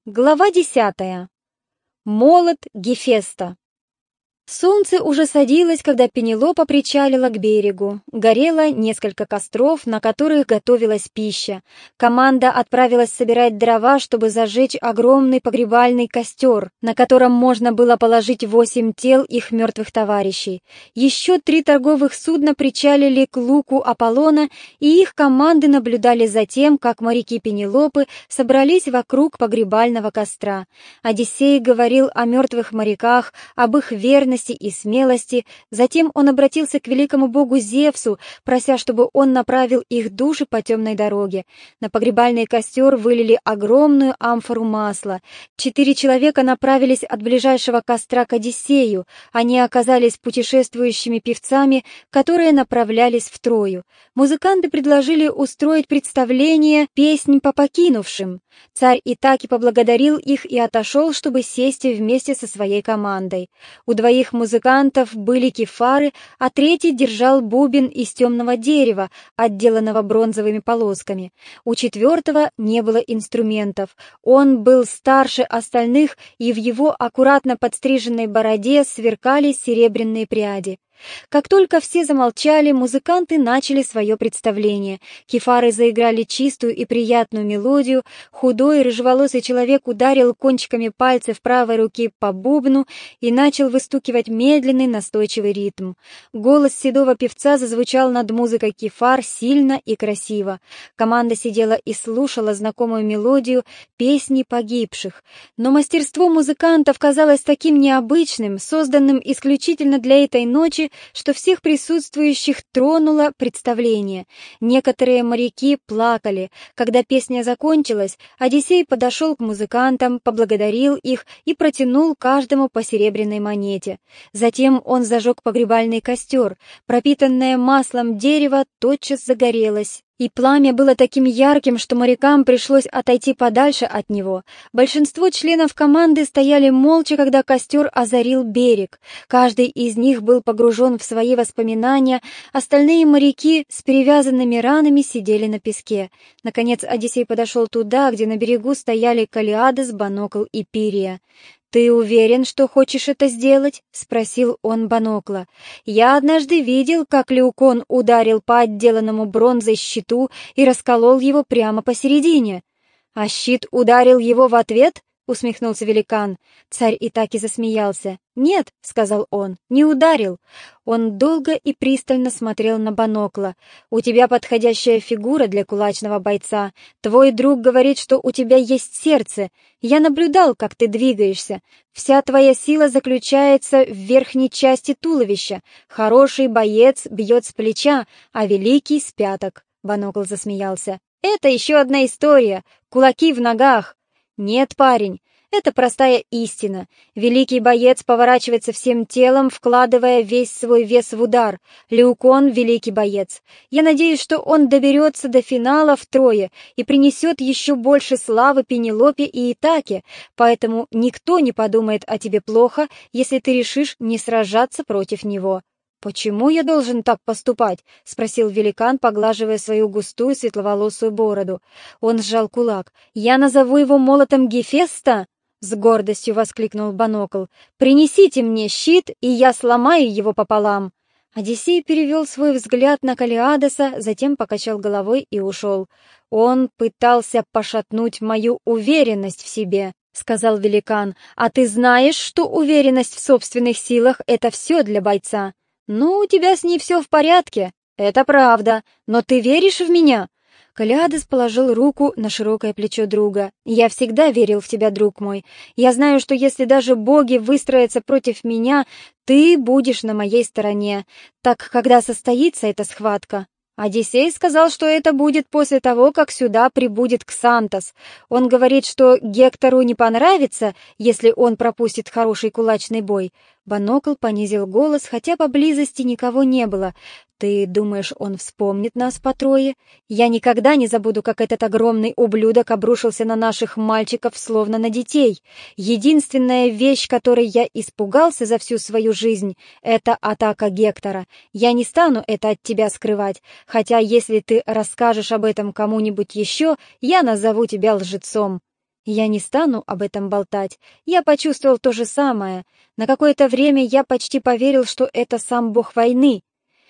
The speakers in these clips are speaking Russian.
Глава 10. Молот Гефеста. Солнце уже садилось, когда Пенелопа причалила к берегу. Горело несколько костров, на которых готовилась пища. Команда отправилась собирать дрова, чтобы зажечь огромный погребальный костер, на котором можно было положить 8 тел их мертвых товарищей. Еще 3 торговых судна причалили к луку Аполлона, и их команды наблюдали за тем, как моряки Пенелопы собрались вокруг погребального костра. Одиссей говорил о мертвых моряках, об их верности и смелости. Затем он обратился к великому богу Зевсу, прося, чтобы он направил их души по темной дороге. На погребальный костер вылили огромную амфору масла. 4 человека направились от ближайшего костра к Одиссею. Они оказались путешествующими певцами, которые направлялись в Трою. Музыканты предложили устроить представление «Песнь по покинувшим». Царь Итаки поблагодарил их и отошел, чтобы сесть вместе со своей командой. У 2 музыкантов были кефары, а 3 держал бубен из темного дерева, отделанного бронзовыми полосками. У 4 не было инструментов. Он был старше остальных, и в его аккуратно подстриженной бороде сверкали серебряные пряди. Как только все замолчали, музыканты начали свое представление. Кефары заиграли чистую и приятную мелодию, худой рыжеволосый человек ударил кончиками пальцев правой руки по бубну и начал выстукивать медленный настойчивый ритм. Голос седого певца зазвучал над музыкой кефар сильно и красиво. Команда сидела и слушала знакомую мелодию песни погибших. Но мастерство музыкантов казалось таким необычным, созданным исключительно для этой ночи, что всех присутствующих тронуло представление. Некоторые моряки плакали. Когда песня закончилась, Одиссей подошел к музыкантам, поблагодарил их и протянул каждому по серебряной монете. Затем он зажег погребальный костер. Пропитанное маслом дерево тотчас загорелось, и пламя было таким ярким, что морякам пришлось отойти подальше от него. Большинство членов команды стояли молча, когда костер озарил берег. Каждый из них был погружен в свои воспоминания, остальные моряки с перевязанными ранами сидели на песке. Наконец Одиссей подошел туда, где на берегу стояли Калиадес, Банокл и Пирия. «Ты уверен, что хочешь это сделать?» — спросил он Банокла. «Я однажды видел, как Леукон ударил по отделанному бронзой щиту и расколол его прямо посередине». «А щит ударил его в ответ?» — усмехнулся великан. Царь Итаки засмеялся. «Нет», — сказал он, — «не ударил». Он долго и пристально смотрел на Банокла. «У тебя подходящая фигура для кулачного бойца. Твой друг говорит, что у тебя есть сердце. Я наблюдал, как ты двигаешься. Вся твоя сила заключается в верхней части туловища. Хороший боец бьет с плеча, а великий — с пяток». Банокл засмеялся. «Это еще одна история. Кулаки в ногах». «Нет, парень, это простая истина. Великий боец поворачивается всем телом, вкладывая весь свой вес в удар. Леукон — великий боец. Я надеюсь, что он доберется до финала в Трое и принесет еще больше славы Пенелопе и Итаке, поэтому никто не подумает о тебе плохо, если ты решишь не сражаться против него». «Почему я должен так поступать?» — спросил великан, поглаживая свою густую светловолосую бороду. Он сжал кулак. «Я назову его молотом Гефеста?» — с гордостью воскликнул Банокл. «Принесите мне щит, и я сломаю его пополам». Одиссей перевел свой взгляд на Калиадеса, затем покачал головой и ушел. «Он пытался пошатнуть мою уверенность в себе», — сказал великан. «А ты знаешь, что уверенность в собственных силах — это все для бойца?» «Ну, у тебя с ней все в порядке, это правда, но ты веришь в меня?» Калиадес положил руку на широкое плечо друга. «Я всегда верил в тебя, друг мой. Я знаю, что если даже боги выстроятся против меня, ты будешь на моей стороне. Так когда состоится эта схватка?» Одиссей сказал, что это будет после того, как сюда прибудет Ксантос. Он говорит, что Гектору не понравится, если он пропустит хороший кулачный бой. Банокл понизил голос, хотя поблизости никого не было. «Ты думаешь, он вспомнит нас по Трое? Я никогда не забуду, как этот огромный ублюдок обрушился на наших мальчиков, словно на детей. Единственная вещь, которой я испугался за всю свою жизнь, — это атака Гектора. Я не стану это от тебя скрывать, хотя если ты расскажешь об этом кому-нибудь еще, я назову тебя лжецом». Я не стану об этом болтать. Я почувствовал то же самое. На какое-то время я почти поверил, что это сам бог войны.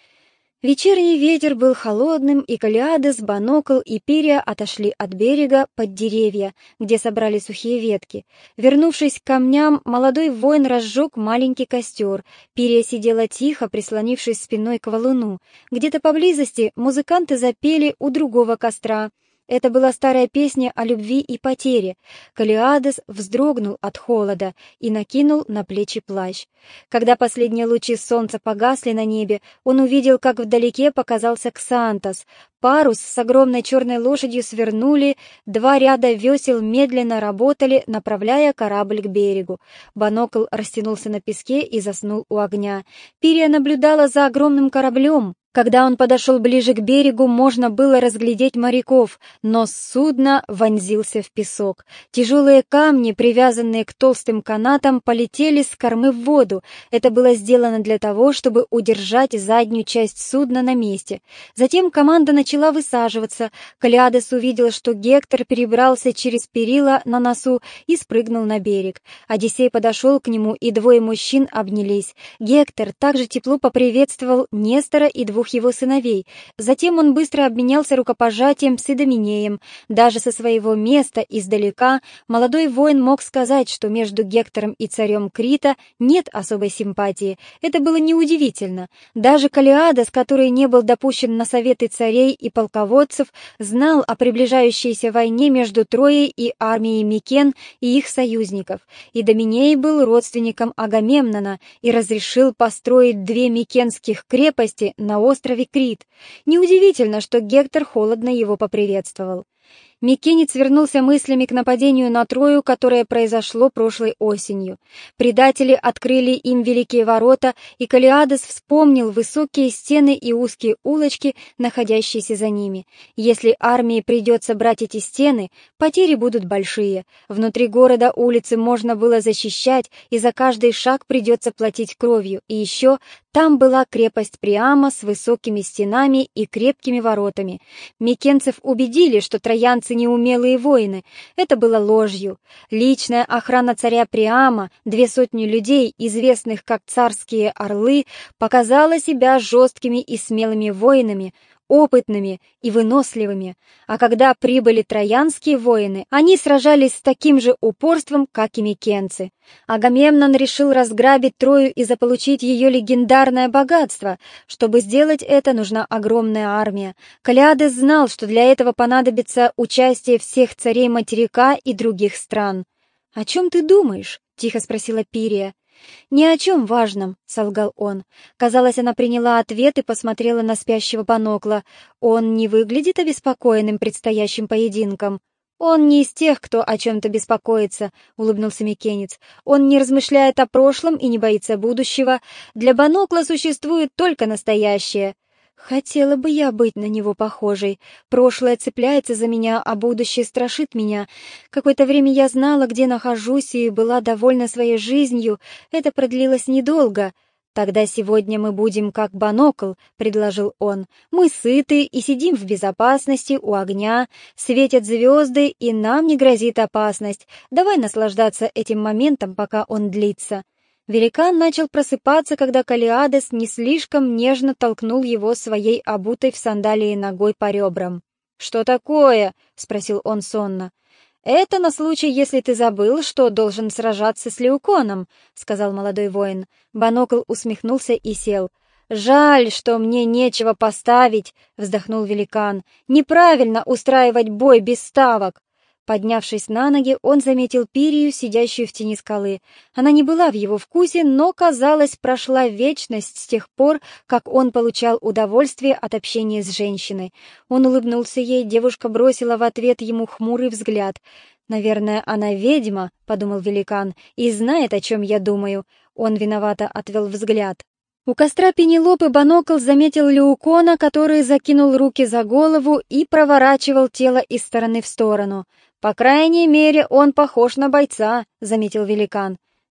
Вечерний ветер был холодным, и Калиадес, Банокл и Пирия отошли от берега под деревья, где собрали сухие ветки. Вернувшись к камням, молодой воин разжег маленький костер. Пирия сидела тихо, прислонившись спиной к валуну. Где-то поблизости музыканты запели у другого костра. Это была старая песня о любви и потере. Калиадес вздрогнул от холода и накинул на плечи плащ. Когда последние лучи солнца погасли на небе, он увидел, как вдалеке показался Ксантос. Парус с огромной черной лошадью свернули, 2 ряда весел медленно работали, направляя корабль к берегу. Банокл растянулся на песке и заснул у огня. Пирия наблюдала за огромным кораблем. Когда он подошел ближе к берегу, можно было разглядеть моряков, но судно вонзился в песок. Тяжелые камни, привязанные к толстым канатам, полетели с кормы в воду. Это было сделано для того, чтобы удержать заднюю часть судна на месте. Затем команда начала высаживаться. Калиадес увидел, что Гектор перебрался через перила на носу и спрыгнул на берег. Одиссей подошел к нему, и 2 мужчин обнялись. Гектор также тепло поприветствовал Нестора и 2 его сыновей. Затем он быстро обменялся рукопожатием с Идоменеем. Даже со своего места издалека молодой воин мог сказать, что между Гектором и царем Крита нет особой симпатии. Это было неудивительно. Даже Калиадес, который не был допущен на советы царей и полководцев, знал о приближающейся войне между Троей и армией Микен и их союзников. Идоменей был родственником Агамемнона и разрешил построить 2 микенских крепости на острове Крит. Неудивительно, что Гектор холодно его поприветствовал. Микенец вернулся мыслями к нападению на Трою, которое произошло прошлой осенью. Предатели открыли им великие ворота, и Калиадес вспомнил высокие стены и узкие улочки, находящиеся за ними. Если армии придется брать эти стены, потери будут большие. Внутри города улицы можно было защищать, и за каждый шаг придется платить кровью. И еще там была крепость Приама с высокими стенами и крепкими воротами. Микенцев убедили, что троянцы неумелые воины. Это было ложью. Личная охрана царя Приама, 200 людей, известных как царские орлы, показала себя жесткими и смелыми воинами, опытными и выносливыми. А когда прибыли троянские воины, они сражались с таким же упорством, как и микенцы. Агамемнон решил разграбить Трою и заполучить ее легендарное богатство. Чтобы сделать это, нужна огромная армия. Калиадес знал, что для этого понадобится участие всех царей материка и других стран. «О чем ты думаешь?» — тихо спросила Пирия. «Ни о чем важном», — солгал он. Казалось, она приняла ответ и посмотрела на спящего Банокла. Он не выглядит обеспокоенным предстоящим поединком. «Он не из тех, кто о чем-то беспокоится», — улыбнулся Микенец. «Он не размышляет о прошлом и не боится будущего. Для Банокла существует только настоящее». «Хотела бы я быть на него похожей. Прошлое цепляется за меня, а будущее страшит меня. Какое-то время я знала, где нахожусь, и была довольна своей жизнью. Это продлилось недолго». «Тогда сегодня мы будем как Банокл», — предложил он. «Мы сыты и сидим в безопасности у огня, светят звезды, и нам не грозит опасность. Давай наслаждаться этим моментом, пока он длится». Великан начал просыпаться, когда Калиадес не слишком нежно толкнул его своей обутой в сандалии ногой по ребрам. «Что такое?» — спросил он сонно. «Это на случай, если ты забыл, что должен сражаться с Леуконом», — сказал молодой воин. Банокл усмехнулся и сел. «Жаль, что мне нечего поставить», — вздохнул великан. «Неправильно устраивать бой без ставок». Поднявшись на ноги, он заметил Пирию, сидящую в тени скалы. Она не была в его вкусе, но, казалось, прошла вечность с тех пор, как он получал удовольствие от общения с женщиной. Он улыбнулся ей, девушка бросила в ответ ему хмурый взгляд. «Наверное, она ведьма», — подумал великан, — «и знает, о чем я думаю». Он виновато отвел взгляд. У костра Пенелопы Банокл заметил Леукона, который закинул руки за голову и проворачивал тело из стороны в сторону. «По крайней мере, он похож на бойца», — заметил великан.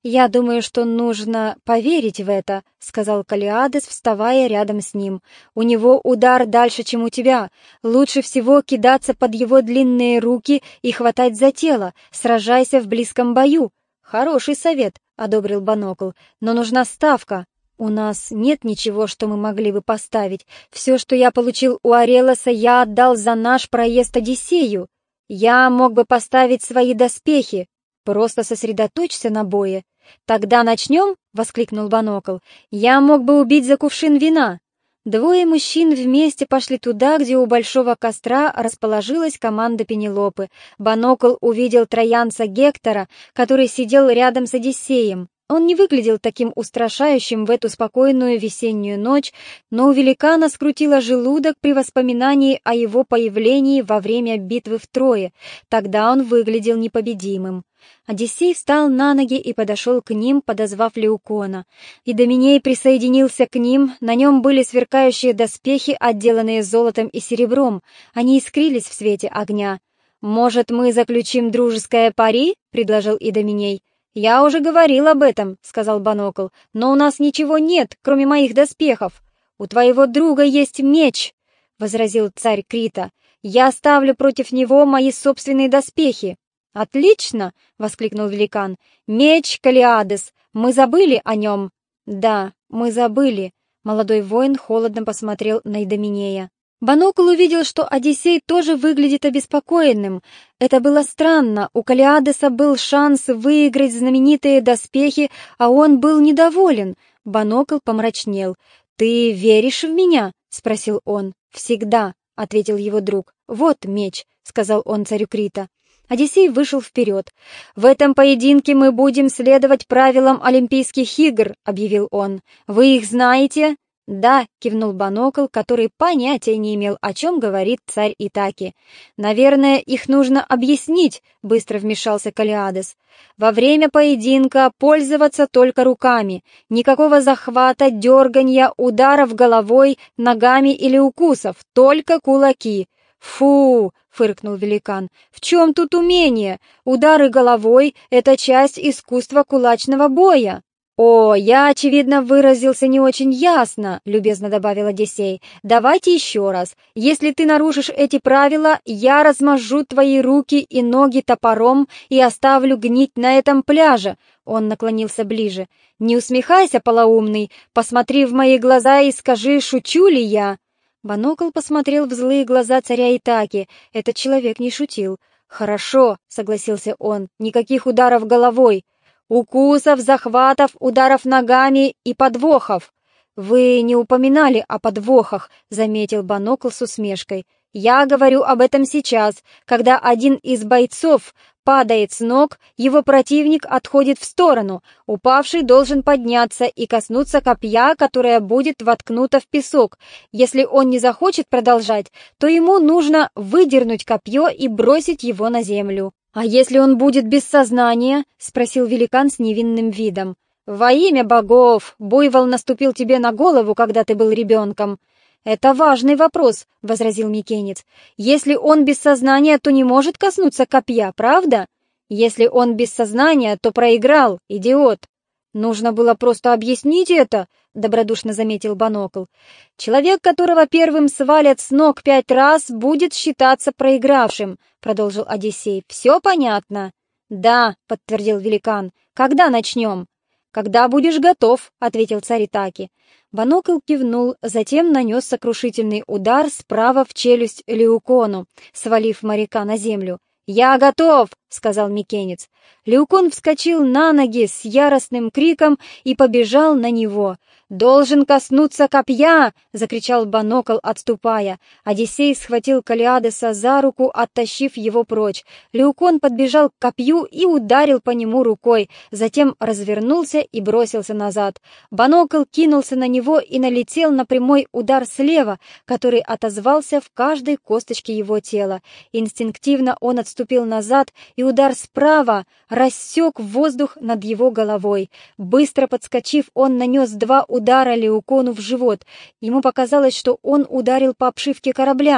«Я думаю, что нужно поверить в это», — сказал Калиадес, вставая рядом с ним. «У него удар дальше, чем у тебя. Лучше всего кидаться под его длинные руки и хватать за тело. Сражайся в близком бою». «Хороший совет», — одобрил Банокл, — «но нужна ставка». «У нас нет ничего, что мы могли бы поставить. Все, что я получил у Орелоса, я отдал за наш проезд Одиссею. Я мог бы поставить свои доспехи. Просто сосредоточься на бое». «Тогда начнем?» — воскликнул Банокл. «Я мог бы убить за кувшин вина». Двое мужчин вместе пошли туда, где у большого костра расположилась команда Пенелопы. Банокл увидел троянца Гектора, который сидел рядом с Одиссеем. Он не выглядел таким устрашающим в эту спокойную весеннюю ночь, но у великана скрутило желудок при воспоминании о его появлении во время битвы в Трое. Тогда он выглядел непобедимым. Одиссей встал на ноги и подошел к ним, подозвав Леукона. Идоминей присоединился к ним, на нем были сверкающие доспехи, отделанные золотом и серебром. Они искрились в свете огня. «Может, мы заключим дружеское пари?» — предложил Идоминей. «Я уже говорил об этом», — сказал Банокл, — «но у нас ничего нет, кроме моих доспехов». «У твоего друга есть меч», — возразил царь Крита. «Я ставлю против него мои собственные доспехи». «Отлично!» — воскликнул великан. «Меч Калиадес! Мы забыли о нем!» «Да, мы забыли!» — молодой воин холодно посмотрел на Идоминея. Банокл увидел, что Одиссей тоже выглядит обеспокоенным. Это было странно, у Калиадеса был шанс выиграть знаменитые доспехи, а он был недоволен. Банокл помрачнел. «Ты веришь в меня?» — спросил он. «Всегда», — ответил его друг. «Вот меч», — сказал он царю Крита. Одиссей вышел вперед. «В этом поединке мы будем следовать правилам Олимпийских игр», — объявил он. «Вы их знаете?» «Да», — кивнул Банокл, который понятия не имел, о чем говорит царь Итаки. «Наверное, их нужно объяснить», — быстро вмешался Калиадес. «Во время поединка пользоваться только руками. Никакого захвата, дерганья, ударов головой, ногами или укусов, только кулаки». «Фу!» — фыркнул великан. «В чем тут умение? Удары головой — это часть искусства кулачного боя». «О, я, очевидно, выразился не очень ясно», — любезно добавил Одиссей. «Давайте еще раз. Если ты нарушишь эти правила, я размажу твои руки и ноги топором и оставлю гнить на этом пляже». Он наклонился ближе. «Не усмехайся, полоумный. Посмотри в мои глаза и скажи, шучу ли я». Банокл посмотрел в злые глаза царя Итаки. Этот человек не шутил. «Хорошо», — согласился он, — «никаких ударов головой. Укусов, захватов, ударов ногами и подвохов». «Вы не упоминали о подвохах», — заметил Банокл с усмешкой. «Я говорю об этом сейчас. Когда один из бойцов падает с ног, его противник отходит в сторону. Упавший должен подняться и коснуться копья, которое будет воткнуто в песок. Если он не захочет продолжать, то ему нужно выдернуть копье и бросить его на землю». «А если он будет без сознания?» — спросил великан с невинным видом. «Во имя богов! Буйвол наступил тебе на голову, когда ты был ребенком». «Это важный вопрос», — возразил Микенец. «Если он без сознания, то не может коснуться копья, правда? Если он без сознания, то проиграл, идиот». «Нужно было просто объяснить это», — добродушно заметил Банокл. «Человек, которого первым свалят с ног 5 раз, будет считаться проигравшим», — продолжил Одиссей. «Все понятно?» «Да», — подтвердил великан. «Когда начнем?» «Когда будешь готов», — ответил царь Итаки. Банокл кивнул, затем нанес сокрушительный удар справа в челюсть Леукону, свалив моряка на землю. «Я готов!» — сказал Микенец. Леукон вскочил на ноги с яростным криком и побежал на него. «Должен коснуться копья!» — закричал Банокл, отступая. Одиссей схватил Калиадеса за руку, оттащив его прочь. Леукон подбежал к копью и ударил по нему рукой, затем развернулся и бросился назад. Банокл кинулся на него и налетел на прямой удар слева, который отозвался в каждой косточке его тела. Инстинктивно он отступил назад, и удар справа рассек воздух над его головой. Быстро подскочив, он нанес 2 удара Леукону в живот. Ему показалось, что он ударил по обшивке корабля.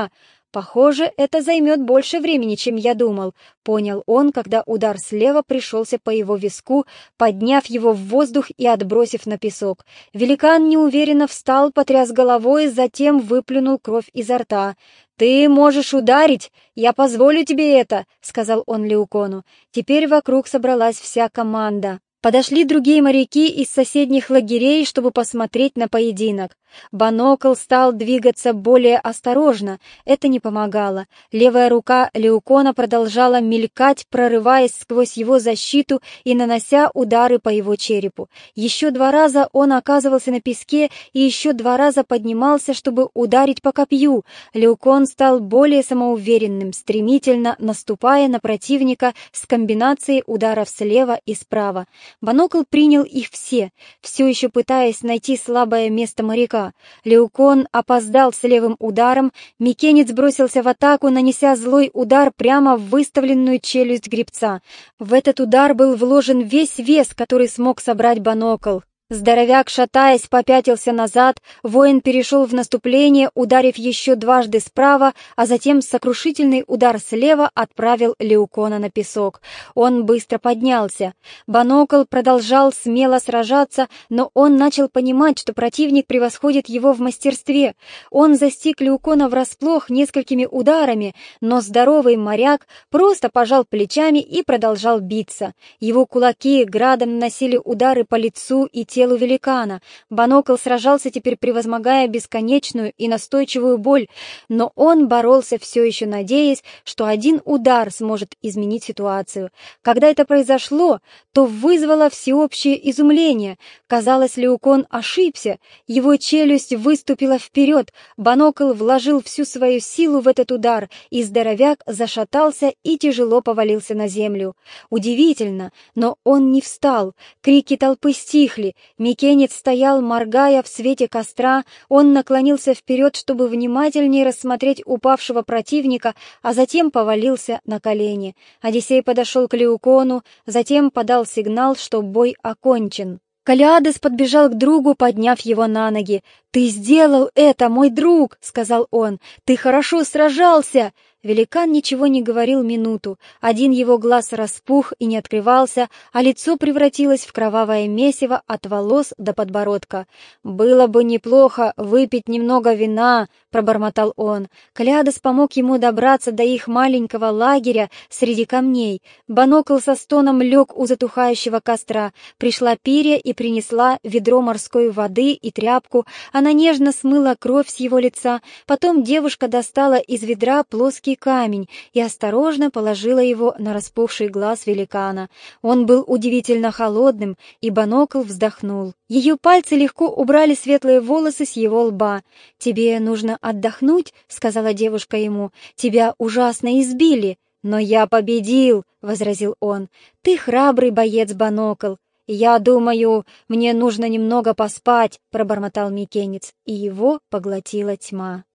«Похоже, это займет больше времени, чем я думал», — понял он, когда удар слева пришелся по его виску, подняв его в воздух и отбросив на песок. Великан неуверенно встал, потряс головой, затем выплюнул кровь изо рта. «Ты можешь ударить, я позволю тебе это», — сказал он Леукону. Теперь вокруг собралась вся команда. Подошли другие моряки из соседних лагерей, чтобы посмотреть на поединок. Банокл стал двигаться более осторожно, это не помогало. Левая рука Леукона продолжала мелькать, прорываясь сквозь его защиту и нанося удары по его черепу. Еще 2 раза он оказывался на песке и еще 2 раза поднимался, чтобы ударить по копью. Леукон стал более самоуверенным, стремительно наступая на противника с комбинацией ударов слева и справа. Банокл принял их все еще пытаясь найти слабое место моряка. Леукон опоздал с левым ударом, микенец бросился в атаку, нанеся злой удар прямо в выставленную челюсть гребца. В этот удар был вложен весь вес, который смог собрать Банокл. Здоровяк, шатаясь, попятился назад, воин перешел в наступление, ударив еще 2 справа, а затем сокрушительный удар слева отправил Леукона на песок. Он быстро поднялся. Банокл продолжал смело сражаться, но он начал понимать, что противник превосходит его в мастерстве. Он застиг Леукона врасплох несколькими ударами, но здоровый моряк просто пожал плечами и продолжал биться. Его кулаки градом наносили удары по лицу и телу великана. Банокл сражался теперь, превозмогая бесконечную и настойчивую боль, но он боролся все еще, надеясь, что один удар сможет изменить ситуацию. Когда это произошло, то вызвало всеобщее изумление. Казалось, Леукон ошибся, его челюсть выступила вперед, Банокл вложил всю свою силу в этот удар, и здоровяк зашатался и тяжело повалился на землю. Удивительно, но он не встал, крики толпы стихли. Микенец стоял, моргая в свете костра, он наклонился вперед, чтобы внимательнее рассмотреть упавшего противника, а затем повалился на колени. Одиссей подошел к Леукону, затем подал сигнал, что бой окончен. Калиадес подбежал к другу, подняв его на ноги. «Ты сделал это, мой друг!» — сказал он. «Ты хорошо сражался!» Великан ничего не говорил минуту. Один его глаз распух и не открывался, а лицо превратилось в кровавое месиво от волос до подбородка. «Было бы неплохо выпить немного вина», — пробормотал он. Калиадес помог ему добраться до их маленького лагеря среди камней. Банокл со стоном лег у затухающего костра. Пришла Пирия и принесла ведро морской воды и тряпку. Она нежно смыла кровь с его лица. Потом девушка достала из ведра плоский камень и осторожно положила его на распухший глаз великана. Он был удивительно холодным, и Банокл вздохнул. Ее пальцы легко убрали светлые волосы с его лба. «Тебе нужно отдохнуть», — сказала девушка ему. «Тебя ужасно избили». «Но я победил», — возразил он. «Ты храбрый боец, Банокл». «Я думаю, мне нужно немного поспать», — пробормотал микенец, и его поглотила тьма.